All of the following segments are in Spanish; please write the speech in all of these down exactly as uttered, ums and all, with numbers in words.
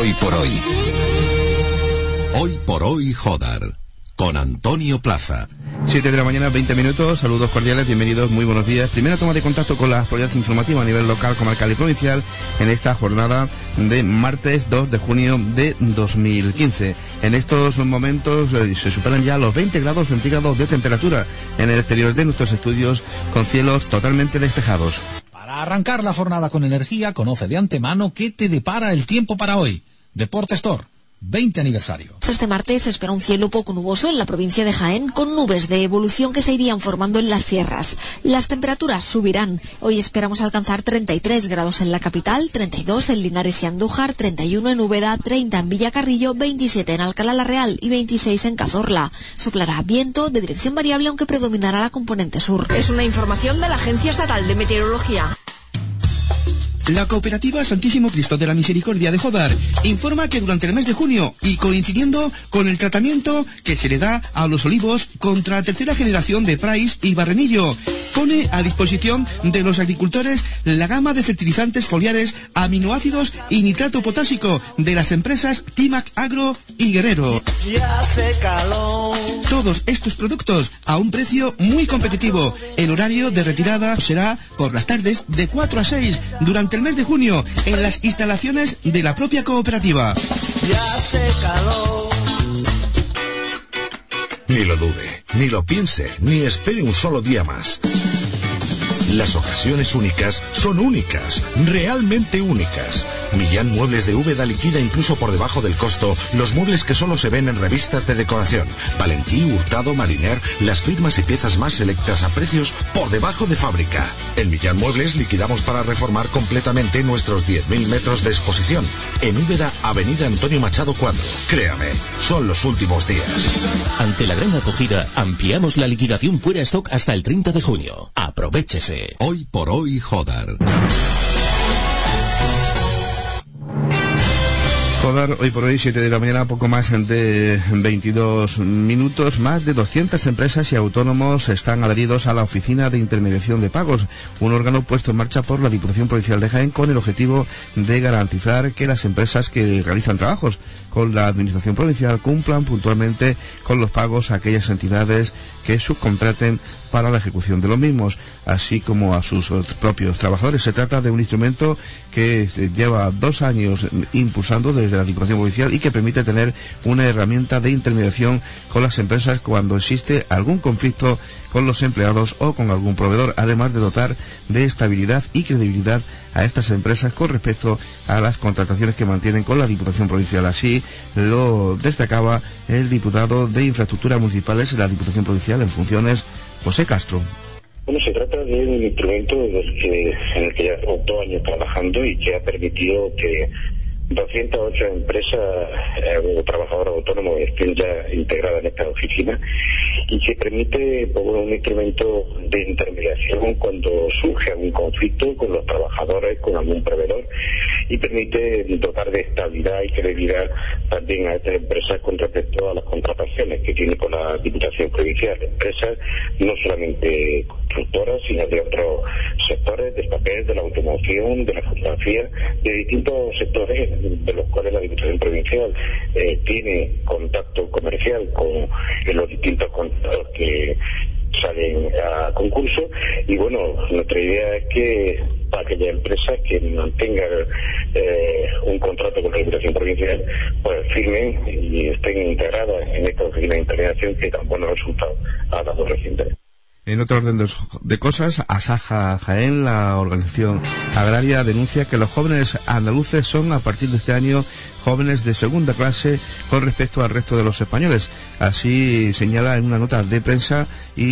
Hoy por hoy. Hoy por hoy, Jodar. Con Antonio Plaza. siete de la mañana, veinte minutos. Saludos cordiales, bienvenidos, muy buenos días. Primera toma de contacto con la actualidad informativa a nivel local, comarcal y provincial en esta jornada de martes dos de junio de dos mil quince. En estos momentos eh, se superan ya los veinte grados centígrados de temperatura en el exterior de nuestros estudios, con cielos totalmente despejados. Para arrancar la jornada con energía, conoce de antemano qué te depara el tiempo para hoy. Deporte Store, veinte aniversario. Este martes se espera un cielo poco nuboso en la provincia de Jaén, con nubes de evolución que se irían formando en las sierras. Las temperaturas subirán. Hoy esperamos alcanzar treinta y tres grados en la capital, treinta y dos en Linares y Andújar, treinta y uno en Úbeda, treinta en Villacarrillo, veintisiete en Alcalá la Real y veintiséis en Cazorla. Soplará viento de dirección variable, aunque predominará la componente sur. Es una información de la Agencia Estatal de Meteorología. La Cooperativa Santísimo Cristo de la Misericordia de Jodar informa que durante el mes de junio, y coincidiendo con el tratamiento que se le da a los olivos contra la tercera generación de Price y Barrenillo, pone a disposición de los agricultores la gama de fertilizantes foliares, aminoácidos y nitrato potásico de las empresas Timac Agro y Guerrero. Todos estos productos a un precio muy competitivo. El horario de retirada será por las tardes de cuatro a seis durante el mes de junio en las instalaciones de la propia cooperativa. Ya hace calor. Ni lo dude, ni lo piense, ni espere un solo día más. Las ocasiones únicas son únicas, realmente únicas. Millán Muebles de Úbeda liquida incluso por debajo del costo los muebles que solo se ven en revistas de decoración. Valentí, Hurtado, Mariner, las firmas y piezas más selectas a precios por debajo de fábrica. En Millán Muebles liquidamos para reformar completamente nuestros diez mil metros de exposición. En Úbeda, Avenida Antonio Machado cuatro. Créame, son los últimos días. Ante la gran acogida, ampliamos la liquidación fuera stock hasta el treinta de junio. Aprovéchese. Hoy por hoy, Jodar. Jodar, hoy por hoy, siete de la mañana, poco más de veintidós minutos. Más de doscientas empresas y autónomos están adheridos a la Oficina de Intermediación de Pagos, un órgano puesto en marcha por la Diputación Provincial de Jaén con el objetivo de garantizar que las empresas que realizan trabajos con la Administración Provincial cumplan puntualmente con los pagos a aquellas entidades que subcontraten para la ejecución de los mismos, así como a sus propios trabajadores. Se trata de un instrumento que lleva dos años impulsando desde la Diputación Provincial y que permite tener una herramienta de intermediación con las empresas cuando existe algún conflicto con los empleados o con algún proveedor, además de dotar de estabilidad y credibilidad a estas empresas con respecto a las contrataciones que mantienen con la Diputación Provincial. Así lo destacaba el diputado de Infraestructuras Municipales en la Diputación Provincial en funciones, José Castro. Bueno, se trata de un instrumento que, en el que ya llevo dos años trabajando y que ha permitido que doscientas ocho empresas eh, o trabajadores autónomos estén ya integradas en esta oficina y que permite pues, un instrumento de intermediación cuando surge algún conflicto con los trabajadores, con algún proveedor, y permite dotar de estabilidad y credibilidad también a estas empresas con respecto a las contrataciones que tiene con la Diputación Provincial. Empresas no solamente constructoras, sino de otros sectores, del papel, de la automoción, de la fotografía, de distintos sectores de los cuales la Diputación Provincial eh, tiene contacto comercial con eh, los distintos contratos que salen a concurso. Y bueno, nuestra idea es que para aquellas empresas que mantengan eh, un contrato con la Diputación Provincial, pues firmen y estén integradas en esta oficina de intermediación que tan buenos resultados ha dado recientemente. En otro orden de cosas, Asaja Jaén, la organización agraria, denuncia que los jóvenes andaluces son a partir de este año jóvenes de segunda clase con respecto al resto de los españoles. Así señala en una nota de prensa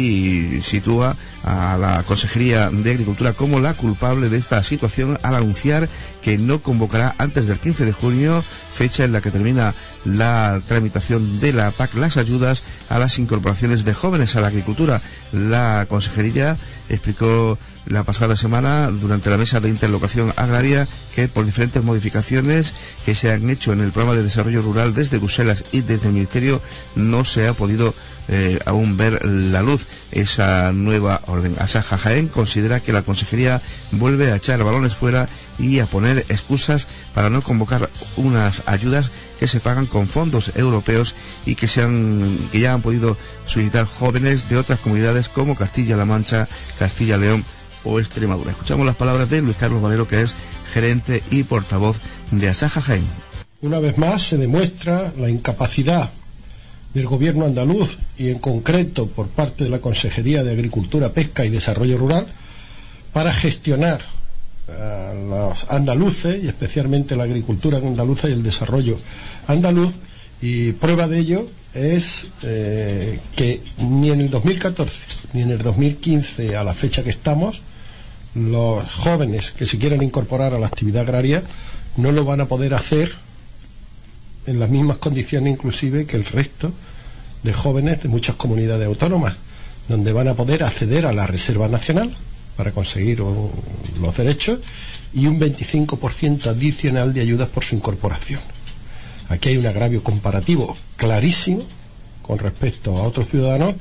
y sitúa a la Consejería de Agricultura como la culpable de esta situación al anunciar que no convocará antes del quince de junio, fecha en la que termina la tramitación de la P A C, las ayudas a las incorporaciones de jóvenes a la agricultura. La Consejería explicó la pasada semana durante la mesa de interlocución agraria que por diferentes modificaciones que se han hecho en el programa de desarrollo rural desde Bruselas y desde el Ministerio no se ha podido eh, aún ver la luz esa nueva orden. Asaja Jaén considera que la Consejería vuelve a echar balones fuera y a poner excusas para no convocar unas ayudas que se pagan con fondos europeos y que, se han, que ya han podido solicitar jóvenes de otras comunidades como Castilla-La Mancha, Castilla-León o Extremadura. Escuchamos las palabras de Luis Carlos Valero, que es gerente y portavoz de Asaja Jaén. Una vez más se demuestra la incapacidad del gobierno andaluz y en concreto por parte de la Consejería de Agricultura, Pesca y Desarrollo Rural para gestionar a los andaluces y especialmente la agricultura andaluza y el desarrollo andaluz, y prueba de ello es eh, que ni en el dos mil catorce ni en el dos mil quince, a la fecha que estamos, los jóvenes que se quieran incorporar a la actividad agraria no lo van a poder hacer en las mismas condiciones inclusive que el resto de jóvenes de muchas comunidades autónomas, donde van a poder acceder a la Reserva Nacional para conseguir un, los derechos y un veinticinco por ciento adicional de ayudas por su incorporación. Aquí hay un agravio comparativo clarísimo con respecto a otros ciudadanos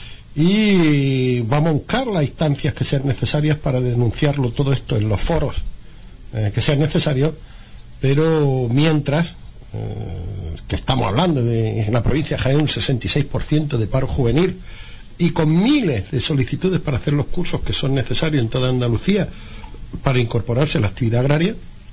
y vamos a buscar las instancias que sean necesarias para denunciarlo todo esto en los foros eh, que sean necesarios, pero mientras eh, que estamos hablando de en la provincia de Jaén un sesenta y seis por ciento de paro juvenil y con miles de solicitudes para hacer los cursos que son necesarios en toda Andalucía para incorporarse a la actividad agraria,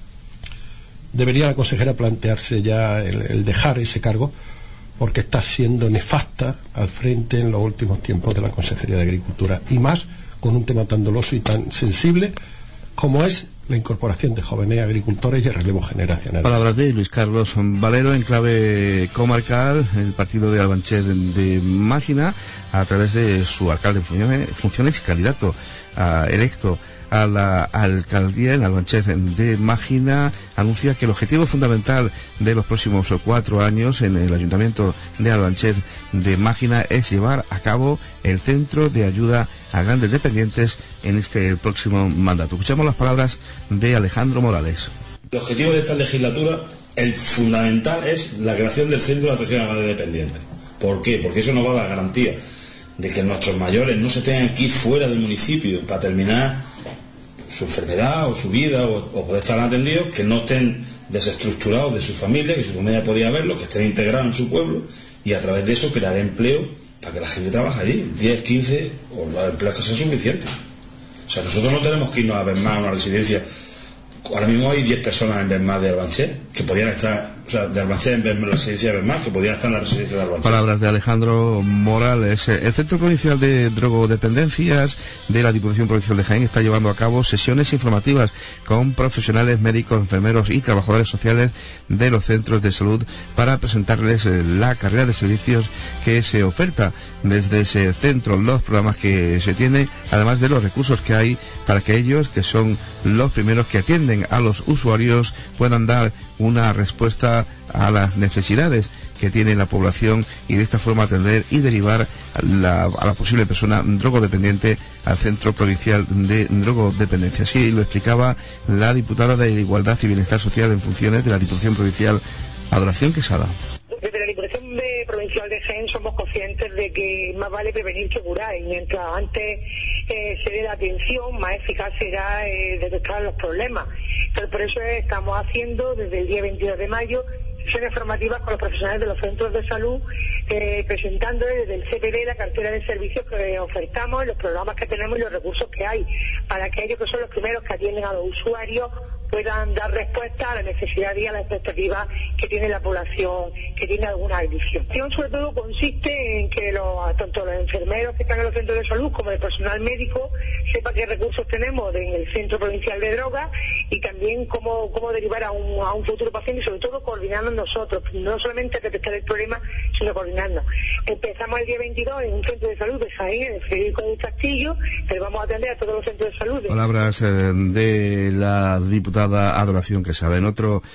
debería la consejera plantearse ya el, el dejar ese cargo, porque está siendo nefasta al frente en los últimos tiempos de la Consejería de Agricultura, y más con un tema tan doloso y tan sensible como es la incorporación de jóvenes agricultores y el relevo generacional. Palabras de Luis Carlos Valero en clave comarcal, el partido de Albanchez de Mágina, a través de su alcalde en funciones, funciones y candidato a, electo a la alcaldía en Albanchez de Mágina, anuncia que el objetivo fundamental de los próximos cuatro años en el Ayuntamiento de Albanchez de Mágina es llevar a cabo el Centro de Ayuda a Grandes Dependientes en este próximo mandato. Escuchamos las palabras de Alejandro Morales. El objetivo de esta legislatura, el fundamental, es la creación del Centro de Atención a Grandes Dependientes. ¿Por qué? Porque eso nos va a dar garantía de que nuestros mayores no se tengan que ir fuera del municipio para terminar su enfermedad o su vida o, o poder estar atendidos, que no estén desestructurados de su familia, que su familia podía verlo, que estén integrados en su pueblo, y a través de eso crear empleo para que la gente trabaje allí, diez, quince o los empleos que sean suficientes. O sea, nosotros no tenemos que irnos a Benmás, a una residencia. Ahora mismo hay diez personas en Benmás de Albanchez que podían estar, o sea, de Albanchez en Benmás, la residencia de Benmás, que podían estar en la residencia de Albanchez. Palabras de Alejandro Morales. El Centro Provincial de Drogodependencias de la Diputación Provincial de Jaén está llevando a cabo sesiones informativas con profesionales, médicos, enfermeros y trabajadores sociales de los centros de salud para presentarles la carrera de servicios que se oferta desde ese centro, los programas que se tienen, además de los recursos que hay para que ellos, que son los primeros que atienden a los usuarios, puedan dar una respuesta a las necesidades que tiene la población y de esta forma atender y derivar a la, a la posible persona drogodependiente al Centro Provincial de Drogodependencia. Así lo explicaba la diputada de Igualdad y Bienestar Social en funciones de la Diputación Provincial, Adoración Quesada. Desde la Diputación de Provincial de Jaén somos conscientes de que más vale prevenir que curar, y mientras antes eh, se dé la atención, más eficaz será eh, detectar los problemas. Entonces, por eso estamos haciendo desde el día veintidós de mayo sesiones formativas con los profesionales de los centros de salud, eh, presentando desde el C P D la cartera de servicios que ofertamos, los programas que tenemos y los recursos que hay, para que ellos, que son los primeros que atienden a los usuarios, puedan dar respuesta a la necesidad y a la expectativa que tiene la población que tiene alguna adicción. Sobre todo consiste en que los, tanto los enfermeros que están en los centros de salud como el personal médico sepa qué recursos tenemos en el Centro Provincial de Drogas y también cómo, cómo derivar a un, a un futuro paciente, y sobre todo coordinando nosotros, no solamente detectar el problema, sino coordinando. Empezamos el día veintidós en un centro de salud de Jaén, en el Federico del Castillo, pero vamos a atender a todos los centros de salud. De... Palabras eh, de la diputada Adoración Quesada. En otro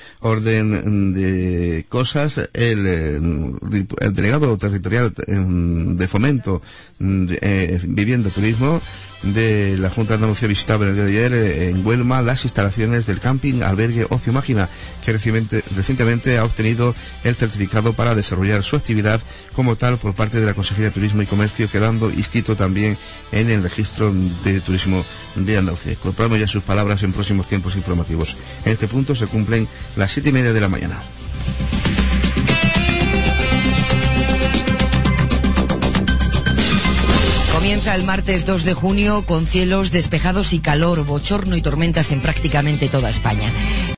orden de cosas, el, el delegado territorial de Fomento de eh, Vivienda Turismo de la Junta de Andalucía visitaba en el día de ayer eh, en Huelma las instalaciones del camping albergue Ocio Máquina, que recientemente, recientemente ha obtenido el certificado para desarrollar su actividad como tal por parte de la Consejería de Turismo y Comercio, quedando inscrito también en el registro de turismo de Andalucía. Incorporamos ya sus palabras en próximos tiempos informativos. En este punto se cumplen las siete y media de la mañana. Comienza el martes dos de junio con cielos despejados y calor, bochorno y tormentas en prácticamente toda España.